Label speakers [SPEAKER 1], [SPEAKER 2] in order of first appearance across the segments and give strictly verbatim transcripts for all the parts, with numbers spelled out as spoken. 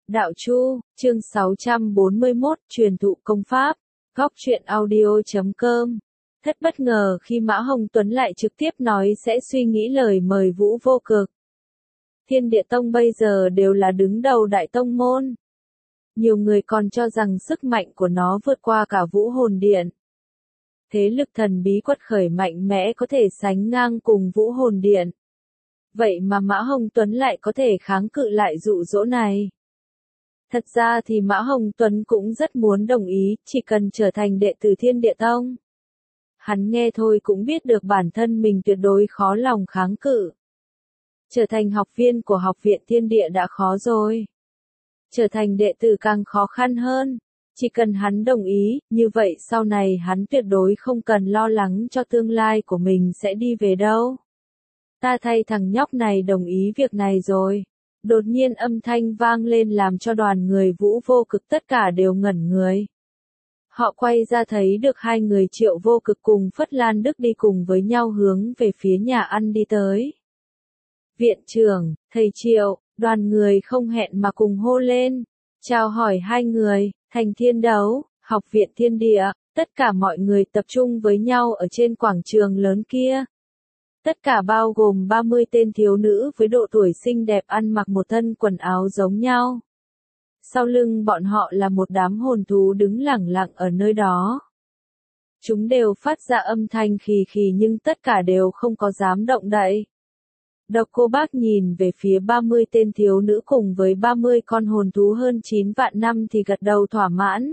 [SPEAKER 1] Đạo Chu, chương sáu trăm bốn mươi mốt, truyền thụ công pháp, góc truyện audio chấm com. Thất bất ngờ khi Mã Hồng Tuấn lại trực tiếp nói sẽ suy nghĩ lời mời Vũ Vô Cực. Thiên Địa Tông bây giờ đều là đứng đầu đại tông môn. Nhiều người còn cho rằng sức mạnh của nó vượt qua cả Vũ Hồn Điện. Thế lực thần bí quật khởi mạnh mẽ có thể sánh ngang cùng Vũ Hồn Điện. Vậy mà Mã Hồng Tuấn lại có thể kháng cự lại dụ dỗ này. Thật ra thì Mã Hồng Tuấn cũng rất muốn đồng ý, chỉ cần trở thành đệ tử Thiên Địa Tông. Hắn nghe thôi cũng biết được bản thân mình tuyệt đối khó lòng kháng cự. Trở thành học viên của Học viện Thiên Địa đã khó rồi. Trở thành đệ tử càng khó khăn hơn. Chỉ cần hắn đồng ý, như vậy sau này hắn tuyệt đối không cần lo lắng cho tương lai của mình sẽ đi về đâu. Ta thay thằng nhóc này đồng ý việc này rồi. Đột nhiên âm thanh vang lên làm cho đoàn người Vũ Vô Cực tất cả đều ngẩn người. Họ quay ra thấy được hai người Triệu Vô Cực cùng Phất Lan Đức đi cùng với nhau hướng về phía nhà ăn đi tới. Viện trưởng, thầy Triệu, đoàn người không hẹn mà cùng hô lên. Chào hỏi hai người, thành thiên đấu, Học viện Thiên Địa, tất cả mọi người tập trung với nhau ở trên quảng trường lớn kia. Tất cả bao gồm ba mươi tên thiếu nữ với độ tuổi xinh đẹp ăn mặc một thân quần áo giống nhau. Sau lưng bọn họ là một đám hồn thú đứng lẳng lặng ở nơi đó. Chúng đều phát ra âm thanh khì khì nhưng tất cả đều không có dám động đậy. Độc Cô Bác nhìn về phía ba mươi tên thiếu nữ cùng với ba mươi con hồn thú hơn chín vạn năm thì gật đầu thỏa mãn.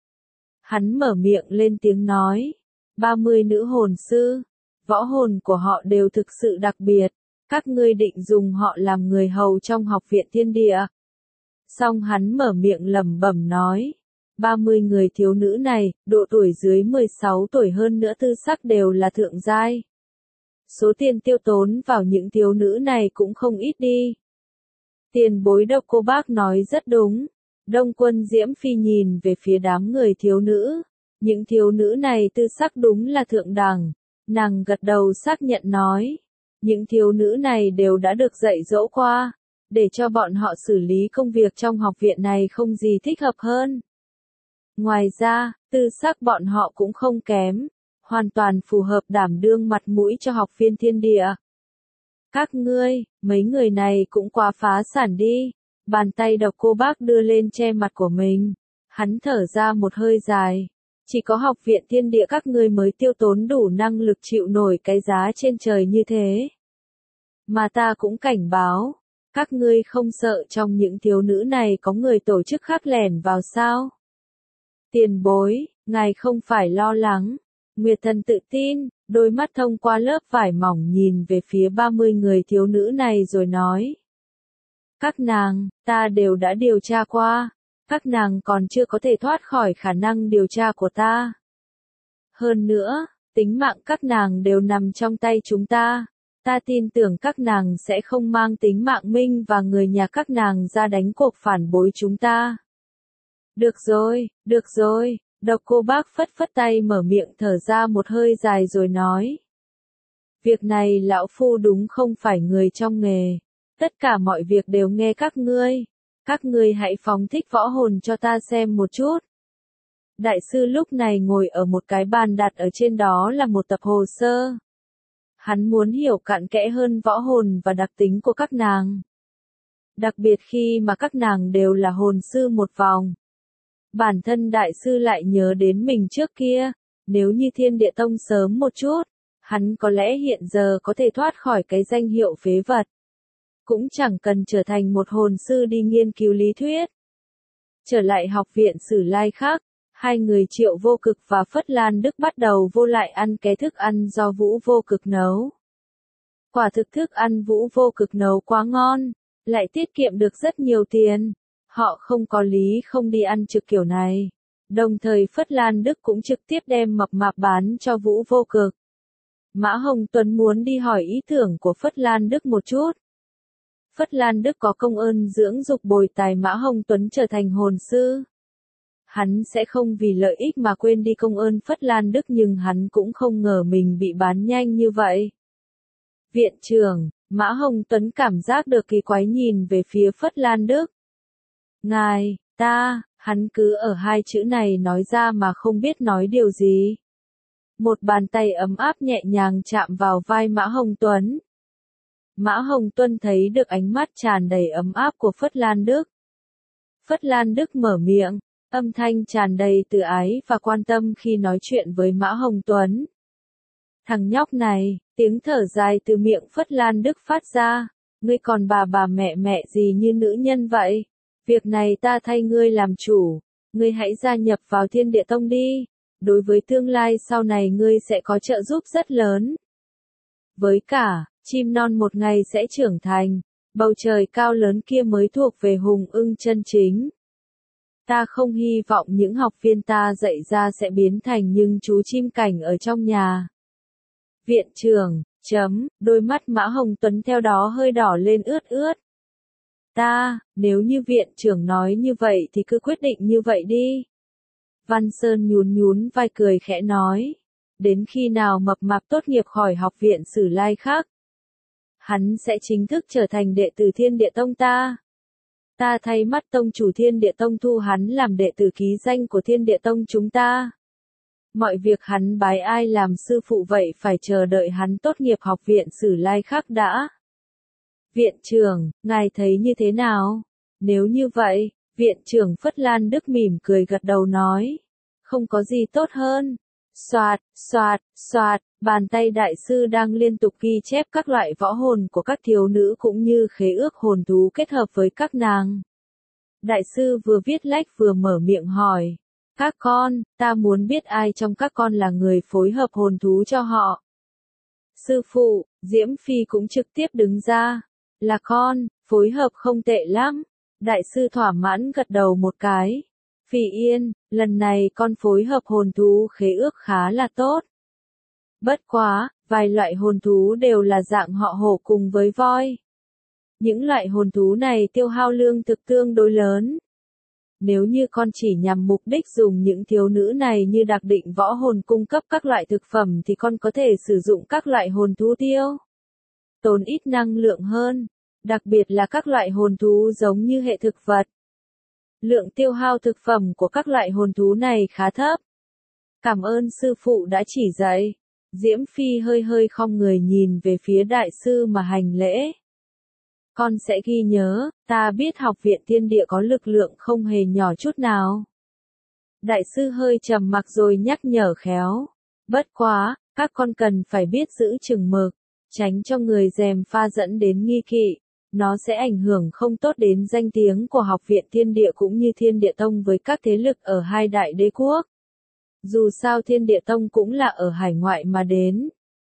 [SPEAKER 1] Hắn mở miệng lên tiếng nói, ba mươi nữ hồn sư. Võ hồn của họ đều thực sự đặc biệt, các ngươi định dùng họ làm người hầu trong Học viện Thiên Địa. Xong hắn mở miệng lẩm bẩm nói, ba mươi người thiếu nữ này, độ tuổi dưới mười sáu tuổi hơn nữa tư sắc đều là thượng giai. Số tiền tiêu tốn vào những thiếu nữ này cũng không ít đi. Tiền bối Độc Cô Bác nói rất đúng. Đông Quân Diễm Phi nhìn về phía đám người thiếu nữ. Những thiếu nữ này tư sắc đúng là thượng đẳng. Nàng gật đầu xác nhận nói, những thiếu nữ này đều đã được dạy dỗ qua, để cho bọn họ xử lý công việc trong học viện này không gì thích hợp hơn. Ngoài ra, tư sắc bọn họ cũng không kém, hoàn toàn phù hợp đảm đương mặt mũi cho Học viên Thiên Địa. Các ngươi, mấy người này cũng quá phá sản đi. Bàn tay Độc Cô Bác đưa lên che mặt của mình, hắn thở ra một hơi dài. Chỉ có Học viện Thiên Địa các ngươi mới tiêu tốn đủ năng lực chịu nổi cái giá trên trời như thế. Mà ta cũng cảnh báo, các ngươi không sợ trong những thiếu nữ này có người tổ chức khác lẻn vào sao? Tiền bối, ngài không phải lo lắng. Nguyệt Thần tự tin, đôi mắt thông qua lớp vải mỏng nhìn về phía ba mươi người thiếu nữ này rồi nói. Các nàng, ta đều đã điều tra qua. Các nàng còn chưa có thể thoát khỏi khả năng điều tra của ta. Hơn nữa, tính mạng các nàng đều nằm trong tay chúng ta. Ta tin tưởng các nàng sẽ không mang tính mạng Minh và người nhà các nàng ra đánh cuộc phản bội chúng ta. Được rồi, được rồi, Độc Cô Bác phất phất tay mở miệng thở ra một hơi dài rồi nói. Việc này lão phu đúng không phải người trong nghề. Tất cả mọi việc đều nghe các ngươi. Các ngươi hãy phóng thích võ hồn cho ta xem một chút. Đại sư lúc này ngồi ở một cái bàn đặt ở trên đó là một tập hồ sơ. Hắn muốn hiểu cặn kẽ hơn võ hồn và đặc tính của các nàng. Đặc biệt khi mà các nàng đều là hồn sư một vòng. Bản thân đại sư lại nhớ đến mình trước kia, nếu như Thiên Địa Tông sớm một chút, hắn có lẽ hiện giờ có thể thoát khỏi cái danh hiệu phế vật. Cũng chẳng cần trở thành một hồn sư đi nghiên cứu lý thuyết. Trở lại Học viện Sử Lai khác, hai người Triệu Vô Cực và Phất Lan Đức bắt đầu vô lại ăn cái thức ăn do Vũ Vô Cực nấu. Quả thực thức ăn Vũ Vô Cực nấu quá ngon, lại tiết kiệm được rất nhiều tiền. Họ không có lý không đi ăn trực kiểu này. Đồng thời Phất Lan Đức cũng trực tiếp đem mập mạp bán cho Vũ Vô Cực. Mã Hồng Tuấn muốn đi hỏi ý tưởng của Phất Lan Đức một chút. Phất Lan Đức có công ơn dưỡng dục bồi tài Mã Hồng Tuấn trở thành hồn sư. Hắn sẽ không vì lợi ích mà quên đi công ơn Phất Lan Đức nhưng hắn cũng không ngờ mình bị bán nhanh như vậy. Viện trưởng, Mã Hồng Tuấn cảm giác được kỳ quái nhìn về phía Phất Lan Đức. Ngài, ta, hắn cứ ở hai chữ này nói ra mà không biết nói điều gì. Một bàn tay ấm áp nhẹ nhàng chạm vào vai Mã Hồng Tuấn. Mã Hồng Tuấn thấy được ánh mắt tràn đầy ấm áp của Phất Lan Đức. Phất Lan Đức mở miệng, âm thanh tràn đầy từ ái và quan tâm khi nói chuyện với Mã Hồng Tuấn. Thằng nhóc này, tiếng thở dài từ miệng Phất Lan Đức phát ra, ngươi còn bà bà mẹ mẹ gì như nữ nhân vậy? Việc này ta thay ngươi làm chủ, ngươi hãy gia nhập vào Thiên Địa Tông đi, đối với tương lai sau này ngươi sẽ có trợ giúp rất lớn. Với cả, chim non một ngày sẽ trưởng thành, bầu trời cao lớn kia mới thuộc về hùng ưng chân chính. Ta không hy vọng những học viên ta dạy ra sẽ biến thành những chú chim cảnh ở trong nhà. Viện trưởng, chấm, đôi mắt Mã Hồng Tuấn theo đó hơi đỏ lên ướt ướt. Ta, nếu như viện trưởng nói như vậy thì cứ quyết định như vậy đi. Văn Sơn nhún nhún vai cười khẽ nói. Đến khi nào mập mạp tốt nghiệp khỏi học viện Sử Lai khác, hắn sẽ chính thức trở thành đệ tử Thiên Địa Tông ta. Ta thay mắt tông chủ Thiên Địa Tông thu hắn làm đệ tử ký danh của Thiên Địa Tông chúng ta. Mọi việc hắn bái ai làm sư phụ vậy phải chờ đợi hắn tốt nghiệp học viện Sử Lai khác đã. Viện trưởng, ngài thấy như thế nào? Nếu như vậy, viện trưởng Phất Lan Đức mỉm cười gật đầu nói. Không có gì tốt hơn. Xoạt, xoạt, xoạt, bàn tay đại sư đang liên tục ghi chép các loại võ hồn của các thiếu nữ cũng như khế ước hồn thú kết hợp với các nàng. Đại sư vừa viết lách vừa mở miệng hỏi. Các con, ta muốn biết ai trong các con là người phối hợp hồn thú cho họ. Sư phụ, Diễm Phi cũng trực tiếp đứng ra. Là con, phối hợp không tệ lắm. Đại sư thỏa mãn gật đầu một cái. Phi Yên, lần này con phối hợp hồn thú khế ước khá là tốt. Bất quá, vài loại hồn thú đều là dạng họ hổ cùng với voi. Những loại hồn thú này tiêu hao lương thực tương đối lớn. Nếu như con chỉ nhằm mục đích dùng những thiếu nữ này như đặc định võ hồn cung cấp các loại thực phẩm thì con có thể sử dụng các loại hồn thú tiêu. Tốn ít năng lượng hơn, đặc biệt là các loại hồn thú giống như hệ thực vật. Lượng tiêu hao thực phẩm của các loại hồn thú này khá thấp. Cảm ơn sư phụ đã chỉ dạy. Diễm Phi hơi hơi khom người nhìn về phía đại sư mà hành lễ. Con sẽ ghi nhớ, ta biết học viện Thiên Địa có lực lượng không hề nhỏ chút nào. Đại sư hơi trầm mặc rồi nhắc nhở khéo. Bất quá, các con cần phải biết giữ chừng mực, tránh cho người gièm pha dẫn đến nghi kỵ. Nó sẽ ảnh hưởng không tốt đến danh tiếng của học viện Thiên Địa cũng như Thiên Địa Tông với các thế lực ở hai đại đế quốc. Dù sao Thiên Địa Tông cũng là ở hải ngoại mà đến.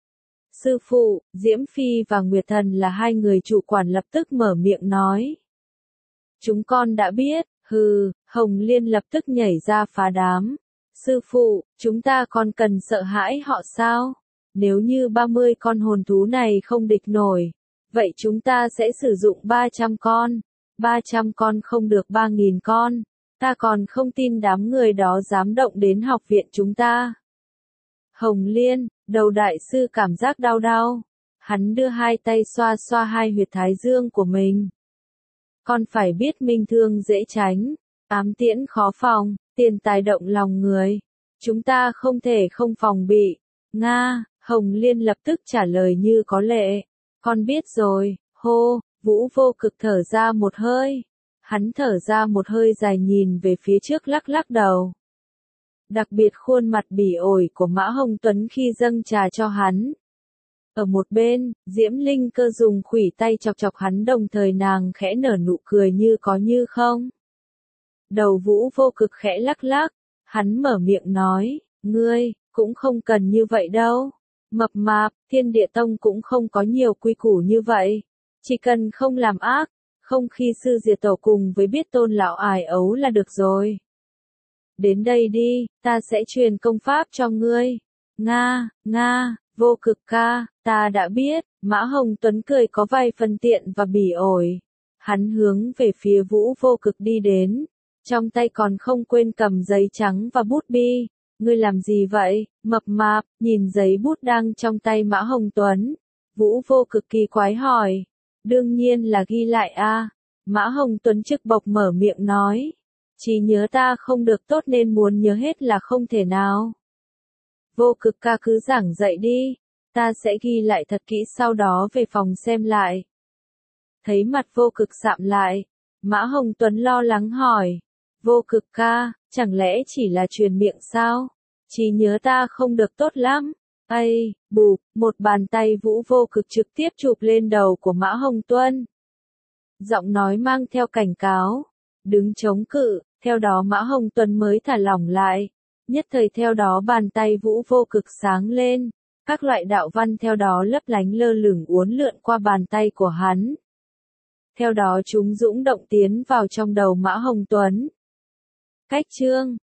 [SPEAKER 1] Sư phụ, Diễm Phi và Nguyệt Thần là hai người chủ quản lập tức mở miệng nói. Chúng con đã biết, hừ, Hồng Liên lập tức nhảy ra phá đám. Sư phụ, chúng ta còn cần sợ hãi họ sao? Nếu như ba mươi con hồn thú này không địch nổi, vậy chúng ta sẽ sử dụng ba trăm con. ba trăm con không được ba nghìn con. Ta còn không tin đám người đó dám động đến học viện chúng ta. Hồng Liên, đầu đại sư cảm giác đau đau. Hắn đưa hai tay xoa xoa hai huyệt thái dương của mình. Con phải biết minh thương dễ tránh, ám tiễn khó phòng, tiền tài động lòng người. Chúng ta không thể không phòng bị. Nga, Hồng Liên lập tức trả lời như có lệ. Con biết rồi, hô, Vũ Vô Cực thở ra một hơi. Hắn thở ra một hơi dài nhìn về phía trước lắc lắc đầu. Đặc biệt khuôn mặt bỉ ổi của Mã Hồng Tuấn khi dâng trà cho hắn. Ở một bên, Diễm Linh Cơ dùng khuỷu tay chọc chọc hắn đồng thời nàng khẽ nở nụ cười như có như không. Đầu Vũ Vô Cực khẽ lắc lắc, hắn mở miệng nói, ngươi, cũng không cần như vậy đâu. Mập mạp, Thiên Địa Tông cũng không có nhiều quy củ như vậy. Chỉ cần không làm ác, không khi sư diệt tổ cùng với biết tôn lão ải ấu là được rồi. Đến đây đi, ta sẽ truyền công pháp cho ngươi. Nga, Nga, Vô Cực ca, ta đã biết. Mã Hồng Tuấn cười có vài phần tiện và bỉ ổi. Hắn hướng về phía Vũ Vô Cực đi đến. Trong tay còn không quên cầm giấy trắng và bút bi. Ngươi làm gì vậy, mập mạp, nhìn giấy bút đang trong tay Mã Hồng Tuấn. Vũ Vô Cực kỳ quái hỏi. Đương nhiên là ghi lại a. Mã Hồng Tuấn trực bộc mở miệng nói. Trí nhớ ta không được tốt nên muốn nhớ hết là không thể nào. Vô Cực ca cứ giảng dạy đi, ta sẽ ghi lại thật kỹ sau đó về phòng xem lại. Thấy mặt Vô Cực sạm lại, Mã Hồng Tuấn lo lắng hỏi. Vô Cực ca, chẳng lẽ chỉ là truyền miệng sao? Trí nhớ ta không được tốt lắm. Ây, bụp, một bàn tay Vũ Vô Cực trực tiếp chụp lên đầu của Mã Hồng Tuấn. Giọng nói mang theo cảnh cáo. Đứng chống cự, theo đó Mã Hồng Tuấn mới thả lỏng lại. Nhất thời theo đó bàn tay Vũ Vô Cực sáng lên. Các loại đạo văn theo đó lấp lánh lơ lửng uốn lượn qua bàn tay của hắn. Theo đó chúng dũng động tiến vào trong đầu Mã Hồng Tuấn. Cách chương